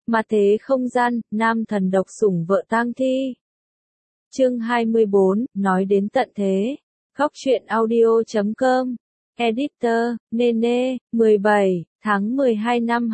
Mà thế không gian, nam thần độc sủng vợ tang thi. Chương 24, nói đến tận thế. Góc truyện audio.com. Editor, Nene, 17, tháng 12 năm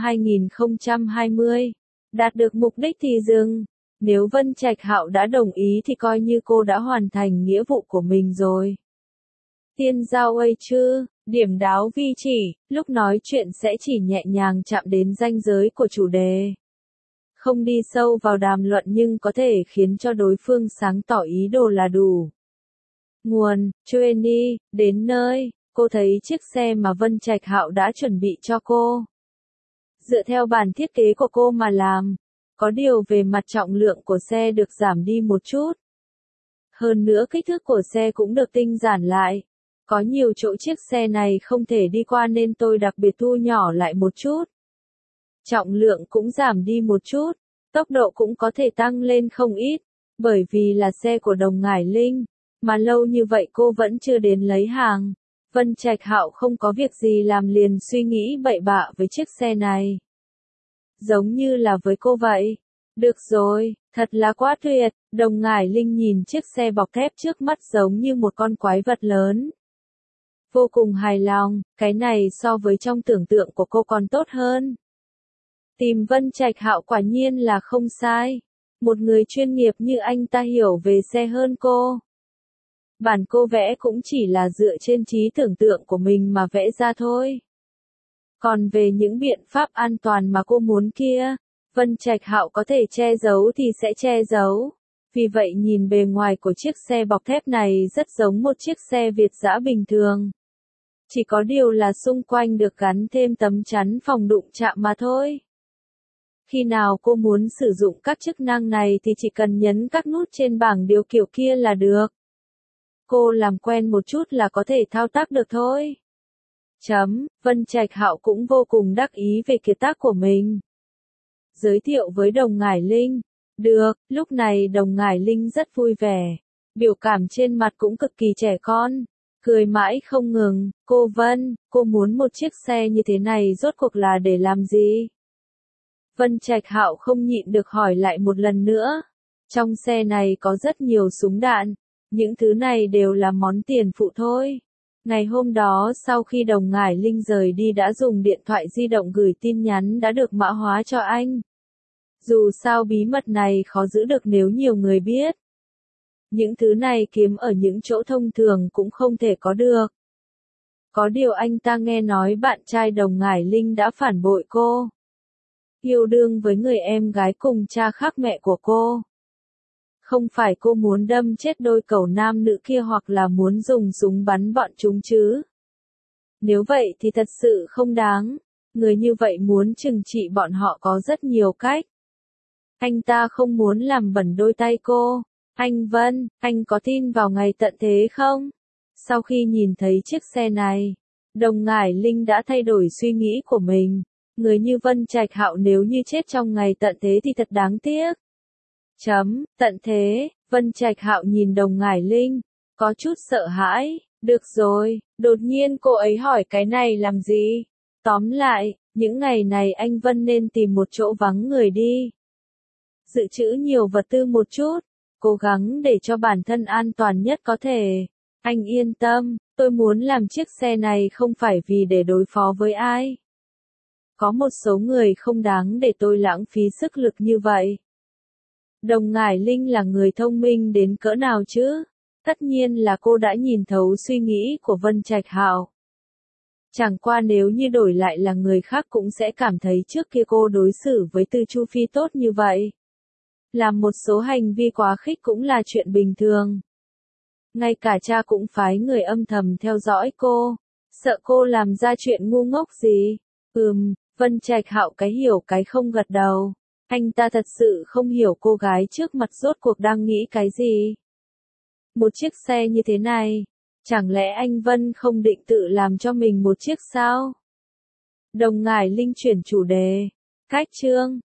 2020. Đạt được mục đích thì dừng. Nếu Vân Trạch Hạo đã đồng ý thì coi như cô đã hoàn thành nghĩa vụ của mình rồi. Tiên giao ây chứ, điểm đáo vi chỉ, lúc nói chuyện sẽ chỉ nhẹ nhàng chạm đến ranh giới của chủ đề. Không đi sâu vào đàm luận nhưng có thể khiến cho đối phương sáng tỏ ý đồ là đủ. Nguồn, Chueni, đến nơi, cô thấy chiếc xe mà Vân Trạch Hạo đã chuẩn bị cho cô. Dựa theo bản thiết kế của cô mà làm, có điều về mặt trọng lượng của xe được giảm đi một chút. Hơn nữa kích thước của xe cũng được tinh giản lại. Có nhiều chỗ chiếc xe này không thể đi qua nên tôi đặc biệt thu nhỏ lại một chút. Trọng lượng cũng giảm đi một chút, tốc độ cũng có thể tăng lên không ít, bởi vì là xe của Đồng Ngải Linh, mà lâu như vậy cô vẫn chưa đến lấy hàng. Vân Trạch Hạo không có việc gì làm liền suy nghĩ bậy bạ với chiếc xe này. Giống như là với cô vậy. Được rồi, thật là quá tuyệt, Đồng Ngải Linh nhìn chiếc xe bọc thép trước mắt giống như một con quái vật lớn. Vô cùng hài lòng, cái này so với trong tưởng tượng của cô còn tốt hơn. Tìm Vân Trạch Hạo quả nhiên là không sai. Một người chuyên nghiệp như anh ta hiểu về xe hơn cô. Bản cô vẽ cũng chỉ là dựa trên trí tưởng tượng của mình mà vẽ ra thôi. Còn về những biện pháp an toàn mà cô muốn kia, Vân Trạch Hạo có thể che giấu thì sẽ che giấu. Vì vậy nhìn bề ngoài của chiếc xe bọc thép này rất giống một chiếc xe Việt dã bình thường. Chỉ có điều là xung quanh được gắn thêm tấm chắn phòng đụng chạm mà thôi. Khi nào cô muốn sử dụng các chức năng này thì chỉ cần nhấn các nút trên bảng điều khiển kia là được. Cô làm quen một chút là có thể thao tác được thôi. Vân Trạch Hạo cũng vô cùng đắc ý về kiệt tác của mình. Giới thiệu với Đồng Ngải Linh. Được, lúc này Đồng Ngải Linh rất vui vẻ. Biểu cảm trên mặt cũng cực kỳ trẻ con. Cười mãi không ngừng, cô Vân, cô muốn một chiếc xe như thế này rốt cuộc là để làm gì? Vân Trạch Hạo không nhịn được hỏi lại một lần nữa. Trong xe này có rất nhiều súng đạn, những thứ này đều là món tiền phụ thôi. Ngày hôm đó sau khi Đồng Ngải Linh rời đi đã dùng điện thoại di động gửi tin nhắn đã được mã hóa cho anh. Dù sao bí mật này khó giữ được nếu nhiều người biết. Những thứ này kiếm ở những chỗ thông thường cũng không thể có được. Có điều anh ta nghe nói bạn trai Đồng Ngải Linh đã phản bội cô. Yêu đương với người em gái cùng cha khác mẹ của cô. Không phải cô muốn đâm chết đôi cẩu nam nữ kia hoặc là muốn dùng súng bắn bọn chúng chứ. Nếu vậy thì thật sự không đáng. Người như vậy muốn trừng trị bọn họ có rất nhiều cách. Anh ta không muốn làm bẩn đôi tay cô. Anh Vân, anh có tin vào ngày tận thế không? Sau khi nhìn thấy chiếc xe này, Đồng Ngải Linh đã thay đổi suy nghĩ của mình. Người như Vân Trạch Hạo nếu như chết trong ngày tận thế thì thật đáng tiếc. Tận thế, Vân Trạch Hạo nhìn Đồng Ngải Linh, có chút sợ hãi. Được rồi, đột nhiên cô ấy hỏi cái này làm gì? Tóm lại, những ngày này anh Vân nên tìm một chỗ vắng người đi. Dự trữ nhiều vật tư một chút. Cố gắng để cho bản thân an toàn nhất có thể. Anh yên tâm, tôi muốn làm chiếc xe này không phải vì để đối phó với ai. Có một số người không đáng để tôi lãng phí sức lực như vậy. Đồng Ngải Linh là người thông minh đến cỡ nào chứ? Tất nhiên là cô đã nhìn thấu suy nghĩ của Vân Trạch Hạo. Chẳng qua nếu như đổi lại là người khác cũng sẽ cảm thấy trước kia cô đối xử với Từ Chu Phi tốt như vậy. Làm một số hành vi quá khích cũng là chuyện bình thường. Ngay cả cha cũng phái người âm thầm theo dõi cô, sợ cô làm ra chuyện ngu ngốc gì. Vân Trạch Hạo cái hiểu cái không gật đầu. Anh ta thật sự không hiểu cô gái trước mặt rốt cuộc đang nghĩ cái gì. Một chiếc xe như thế này, chẳng lẽ anh Vân không định tự làm cho mình một chiếc sao? Đồng Ngải Linh chuyển chủ đề. Cách chương,